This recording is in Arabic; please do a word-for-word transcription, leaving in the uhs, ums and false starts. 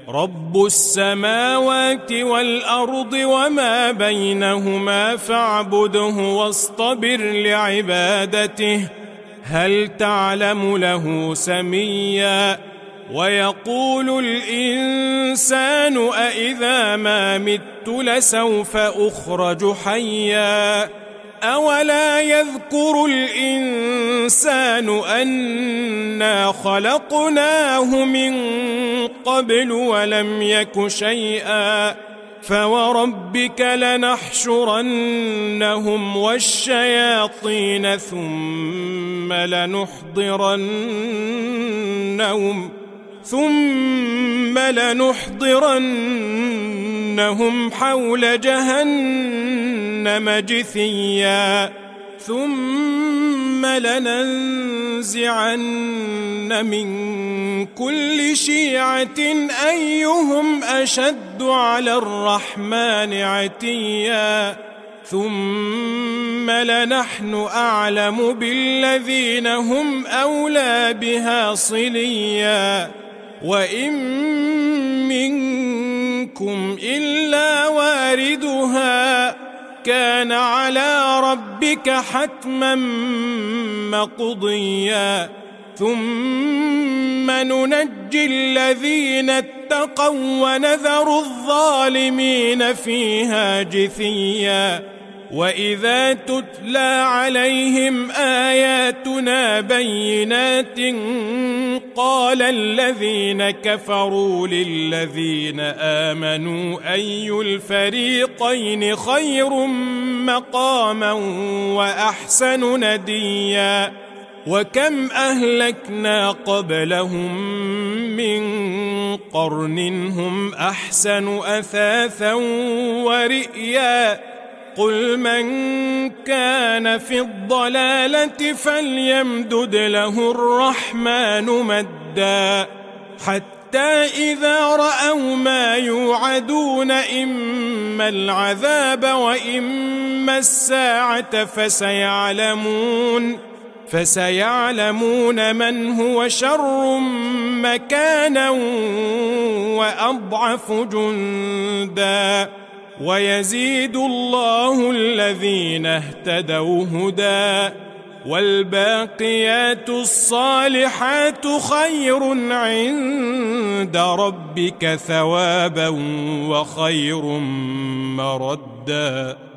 رب السماوات والأرض وما بينهما فاعبده واصطبر لعبادته هل تعلم له سميا ويقول الإنسان أإذا ما مت لسوف أخرج حيا أولا يذكر الإنسان أنا خلقناه من قبل ولم يك شيئا فوربك لنحشرنهم والشياطين ثم لنحضرنهم ثم لنحضرنهم حول جهنم جثيا ثم لننزعن من كل شيعة أيهم أشد على الرحمن عتيا ثم لنحن أعلم بالذين هم أولى بها صليا وإن منكم إلا واردها كان على ربك حتما مقضيا ثم ننجي الذين اتقوا ونذر الظالمين فيها جثيا وإذا تتلى عليهم آياتنا بينات قال الذين كفروا للذين آمنوا أي الفريقين خير مقاما وأحسن نديا وكم أهلكنا قبلهم من قرن هم أحسن أثاثا ورئيا قل من كان في الضلالة فليمدد له الرحمن مدا حتى إذا رأوا ما يوعدون إما العذاب وإما الساعة فسيعلمون فسيعلمون من هو شر مكانا وأضعف جندا ويزيد الله الذين اهتدوا هدى والباقيات الصالحات خير عند ربك ثوابا وخير مردا.